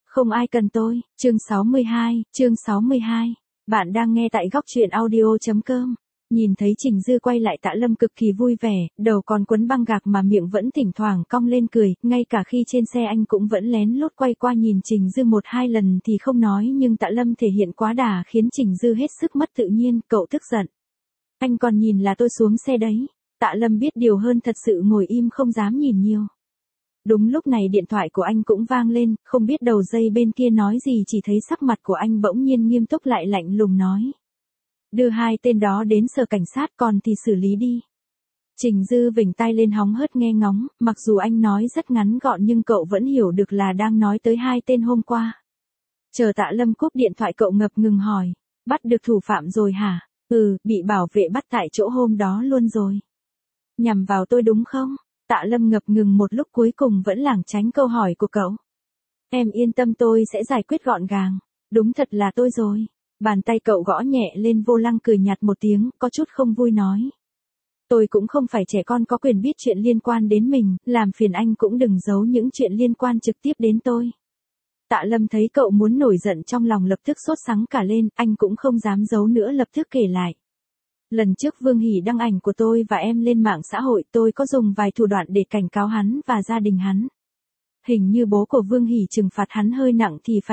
Không ai cần tôi, chương 62. Bạn đang nghe tại góc truyện audio.com. Nhìn thấy Trình Dư quay lại Tạ Lâm cực kỳ vui vẻ, đầu còn quấn băng gạc mà miệng vẫn thỉnh thoảng cong lên cười, ngay cả khi trên xe anh cũng vẫn lén lút quay qua nhìn Trình Dư một hai lần thì không nói, nhưng Tạ Lâm thể hiện quá đà khiến Trình Dư hết sức mất tự nhiên, cậu tức giận. Anh còn nhìn là tôi xuống xe đấy. Tạ Lâm biết điều hơn thật sự ngồi im không dám nhìn nhiều. Đúng lúc này điện thoại của anh cũng vang lên, không biết đầu dây bên kia nói gì, chỉ thấy sắc mặt của anh bỗng nhiên nghiêm túc lại lạnh lùng nói. Đưa hai tên đó đến sở cảnh sát, còn thì xử lý đi. Trình Dư vểnh tai lên hóng hớt nghe ngóng, mặc dù anh nói rất ngắn gọn nhưng cậu vẫn hiểu được là đang nói tới hai tên hôm qua. Chờ Tạ Lâm cúp điện thoại cậu ngập ngừng hỏi, bắt được thủ phạm rồi hả? Bị bảo vệ bắt tại chỗ hôm đó luôn rồi. Nhằm vào tôi đúng không? Tạ Lâm ngập ngừng một lúc cuối cùng vẫn lảng tránh câu hỏi của cậu. Em yên tâm, tôi sẽ giải quyết gọn gàng. Đúng thật là tôi rồi. Bàn tay cậu gõ nhẹ lên vô lăng, cười nhạt một tiếng, có chút không vui nói. Tôi cũng không phải trẻ con có quyền biết chuyện liên quan đến mình, làm phiền anh cũng đừng giấu những chuyện liên quan trực tiếp đến tôi. Tạ Lâm thấy cậu muốn nổi giận trong lòng lập tức sốt sắng cả lên, anh cũng không dám giấu nữa lập tức kể lại. Lần trước Vương Hỷ đăng ảnh của tôi và em lên mạng xã hội, tôi có dùng vài thủ đoạn để cảnh cáo hắn và gia đình hắn. Hình như bố của Vương Hỷ trừng phạt hắn hơi nặng thì phải,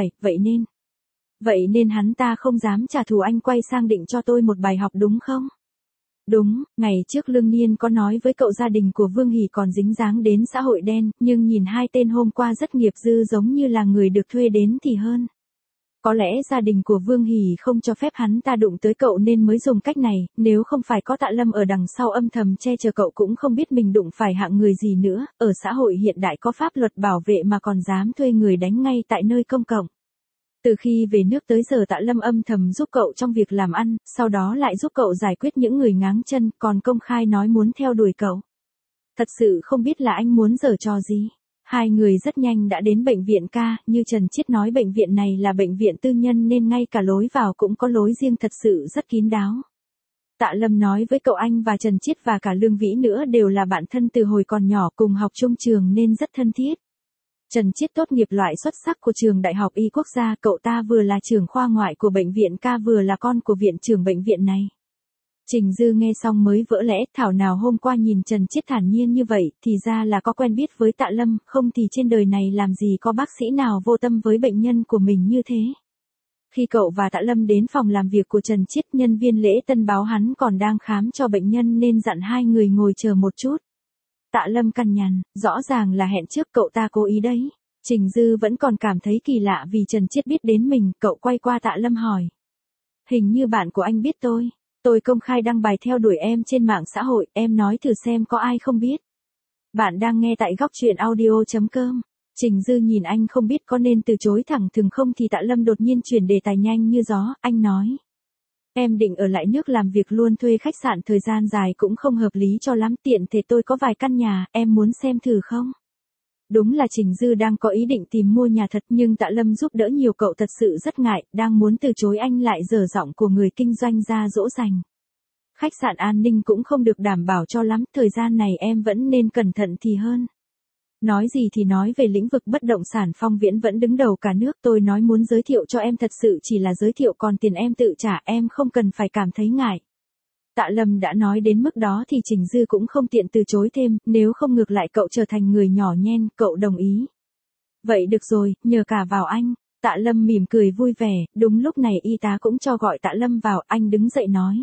vậy nên hắn ta không dám trả thù, anh quay sang định cho tôi một bài học đúng không? Đúng, ngày trước Lương Niên có nói với cậu gia đình của Vương Hỷ còn dính dáng đến xã hội đen, nhưng nhìn hai tên hôm qua rất nghiệp dư, giống như là người được thuê đến thì hơn. Có lẽ gia đình của Vương Hỷ không cho phép hắn ta đụng tới cậu nên mới dùng cách này, nếu không phải có Tạ Lâm ở đằng sau âm thầm che chở cậu cũng không biết mình đụng phải hạng người gì nữa, ở xã hội hiện đại có pháp luật bảo vệ mà còn dám thuê người đánh ngay tại nơi công cộng. Từ khi về nước tới giờ Tạ Lâm âm thầm giúp cậu trong việc làm ăn, sau đó lại giúp cậu giải quyết những người ngáng chân, còn công khai nói muốn theo đuổi cậu. Thật sự không biết là anh muốn giở trò gì. Hai người rất nhanh đã đến bệnh viện ca, như Trần Chiết nói bệnh viện này là bệnh viện tư nhân nên ngay cả lối vào cũng có lối riêng, thật sự rất kín đáo. Tạ Lâm nói với cậu anh và Trần Chiết và cả Lương Vĩ nữa đều là bạn thân từ hồi còn nhỏ, cùng học chung trường nên rất thân thiết. Trần Chiết tốt nghiệp loại xuất sắc của trường Đại học Y Quốc gia, cậu ta vừa là trưởng khoa ngoại của bệnh viện ca vừa là con của viện trưởng bệnh viện này. Trình Dư nghe xong mới vỡ lẽ, thảo nào hôm qua nhìn Trần Chiết thản nhiên như vậy, thì ra là có quen biết với Tạ Lâm, không thì trên đời này làm gì có bác sĩ nào vô tâm với bệnh nhân của mình như thế. Khi cậu và Tạ Lâm đến phòng làm việc của Trần Chiết, nhân viên lễ tân báo hắn còn đang khám cho bệnh nhân nên dặn hai người ngồi chờ một chút. Tạ Lâm cằn nhằn, rõ ràng là hẹn trước, cậu ta cố ý đấy. Trình Dư vẫn còn cảm thấy kỳ lạ vì Trần Chiết biết đến mình, cậu quay qua Tạ Lâm hỏi. Hình như bạn của anh biết tôi công khai đăng bài theo đuổi em trên mạng xã hội, em nói thử xem có ai không biết. Bạn đang nghe tại góc truyện audio.com. Trình Dư nhìn anh không biết có nên từ chối thẳng thừng không thì Tạ Lâm đột nhiên chuyển đề tài nhanh như gió, anh nói. Em định ở lại nước làm việc luôn, thuê khách sạn thời gian dài cũng không hợp lý cho lắm, tiện thể tôi có vài căn nhà, em muốn xem thử không? Đúng là Trình Dư đang có ý định tìm mua nhà thật, nhưng Tạ Lâm giúp đỡ nhiều, cậu thật sự rất ngại, đang muốn từ chối anh lại giở giọng của người kinh doanh ra dỗ dành. Khách sạn an ninh cũng không được đảm bảo cho lắm, thời gian này em vẫn nên cẩn thận thì hơn. Nói gì thì nói, về lĩnh vực bất động sản Phong Viễn vẫn đứng đầu cả nước, tôi nói muốn giới thiệu cho em thật sự chỉ là giới thiệu, còn tiền em tự trả, em không cần phải cảm thấy ngại. Tạ Lâm đã nói đến mức đó thì Trình Dư cũng không tiện từ chối thêm, nếu không ngược lại cậu trở thành người nhỏ nhen, cậu đồng ý. Vậy được rồi, nhờ cả vào anh. Tạ Lâm mỉm cười vui vẻ, đúng lúc này y tá cũng cho gọi Tạ Lâm vào, anh đứng dậy nói.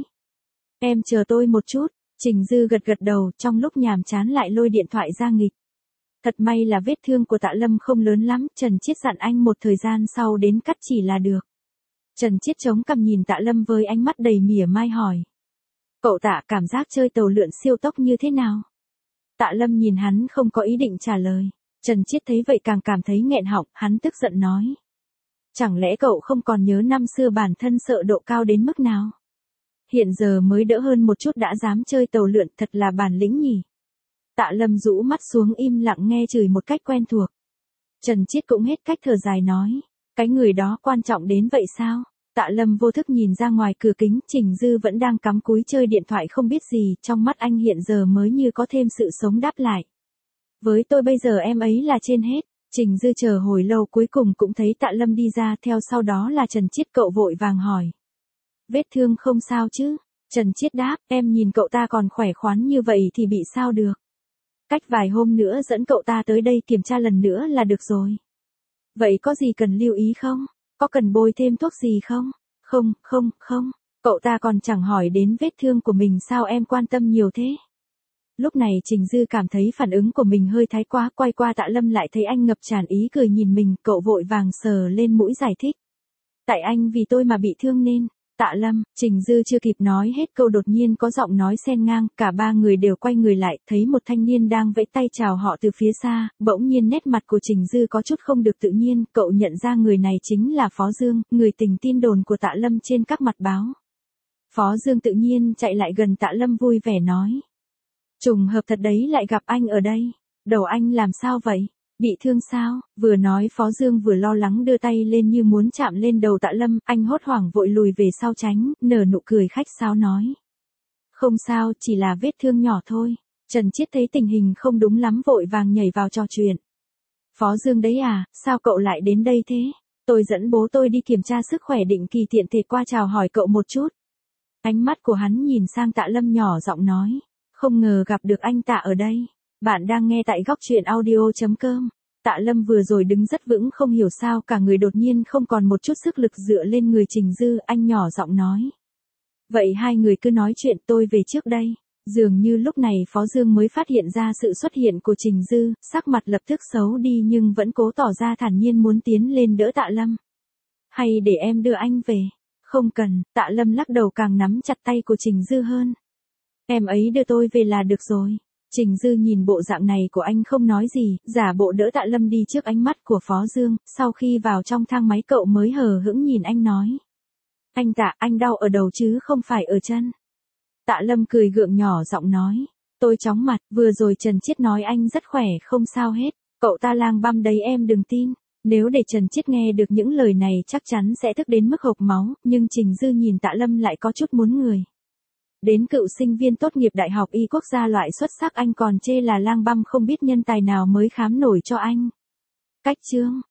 Em chờ tôi một chút. Trình Dư gật gật đầu, trong lúc nhàm chán lại lôi điện thoại ra nghịch. Thật may là vết thương của Tạ Lâm không lớn lắm, Trần Chiết dặn anh một thời gian sau đến cắt chỉ là được. Trần Chiết chống cằm nhìn Tạ Lâm với ánh mắt đầy mỉa mai hỏi. Cậu Tạ, cảm giác chơi tàu lượn siêu tốc như thế nào? Tạ Lâm nhìn hắn không có ý định trả lời. Trần Chiết thấy vậy càng cảm thấy nghẹn họng, hắn tức giận nói. Chẳng lẽ cậu không còn nhớ năm xưa bản thân sợ độ cao đến mức nào? Hiện giờ mới đỡ hơn một chút đã dám chơi tàu lượn, thật là bản lĩnh nhỉ. Tạ Lâm rũ mắt xuống im lặng nghe chửi một cách quen thuộc. Trần Chiết cũng hết cách thở dài nói. Cái người đó quan trọng đến vậy sao? Tạ Lâm vô thức nhìn ra ngoài cửa kính, Trình Dư vẫn đang cắm cúi chơi điện thoại không biết gì, trong mắt anh hiện giờ mới như có thêm sự sống đáp lại. Với tôi bây giờ em ấy là trên hết. Trình Dư chờ hồi lâu cuối cùng cũng thấy Tạ Lâm đi ra, theo sau đó là Trần Chiết. Cậu vội vàng hỏi. Vết thương không sao chứ? Trần Chiết đáp, em nhìn cậu ta còn khỏe khoắn như vậy thì bị sao được. Cách vài hôm nữa dẫn cậu ta tới đây kiểm tra lần nữa là được rồi. Vậy có gì cần lưu ý không? Có cần bôi thêm thuốc gì không? Không. Cậu ta còn chẳng hỏi đến vết thương của mình, sao em quan tâm nhiều thế? Lúc này Trình Dư cảm thấy phản ứng của mình hơi thái quá, quay qua Tạ Lâm lại thấy anh ngập tràn ý cười nhìn mình, cậu vội vàng sờ lên mũi giải thích. Tại anh vì tôi mà bị thương nên. Tạ Lâm, Trình Dư chưa kịp nói hết câu đột nhiên có giọng nói xen ngang, cả ba người đều quay người lại, thấy một thanh niên đang vẫy tay chào họ từ phía xa, bỗng nhiên nét mặt của Trình Dư có chút không được tự nhiên, cậu nhận ra người này chính là Phó Dương, người tình tin đồn của Tạ Lâm trên các mặt báo. Phó Dương tự nhiên chạy lại gần Tạ Lâm vui vẻ nói. Trùng hợp thật đấy, lại gặp anh ở đây. Đầu anh làm sao vậy? Bị thương sao? Vừa nói Phó Dương vừa lo lắng đưa tay lên như muốn chạm lên đầu Tạ Lâm, anh hốt hoảng vội lùi về sau tránh, nở nụ cười khách sáo nói. Không sao, chỉ là vết thương nhỏ thôi. Trần Chiết thấy tình hình không đúng lắm vội vàng nhảy vào trò chuyện. Phó Dương đấy à, sao cậu lại đến đây thế? Tôi dẫn bố tôi đi kiểm tra sức khỏe định kỳ, tiện thể qua chào hỏi cậu một chút. Ánh mắt của hắn nhìn sang Tạ Lâm nhỏ giọng nói. Không ngờ gặp được anh Tạ ở đây. Bạn đang nghe tại góc truyện audio.com. Tạ Lâm vừa rồi đứng rất vững, không hiểu sao cả người đột nhiên không còn một chút sức lực dựa lên người Trình Dư, anh nhỏ giọng nói. Vậy hai người cứ nói chuyện, tôi về trước đây. Dường như lúc này Phó Dương mới phát hiện ra sự xuất hiện của Trình Dư, sắc mặt lập tức xấu đi nhưng vẫn cố tỏ ra thản nhiên muốn tiến lên đỡ Tạ Lâm. Hay để em đưa anh về? Không cần, Tạ Lâm lắc đầu càng nắm chặt tay của Trình Dư hơn. Em ấy đưa tôi về là được rồi. Trình Dư nhìn bộ dạng này của anh không nói gì, giả bộ đỡ Tạ Lâm đi trước ánh mắt của Phó Dương, sau khi vào trong thang máy cậu mới hờ hững nhìn anh nói. Anh Tạ, anh đau ở đầu chứ không phải ở chân. Tạ Lâm cười gượng nhỏ giọng nói. Tôi chóng mặt, vừa rồi Trần Chiết nói anh rất khỏe không sao hết, cậu ta lang băm đấy em đừng tin. Nếu để Trần Chiết nghe được những lời này chắc chắn sẽ tức đến mức hộc máu, nhưng Trình Dư nhìn Tạ Lâm lại có chút muốn người. Đến cựu sinh viên tốt nghiệp Đại học Y quốc gia loại xuất sắc anh còn chê là lang băm, không biết nhân tài nào mới khám nổi cho anh. Cách chương.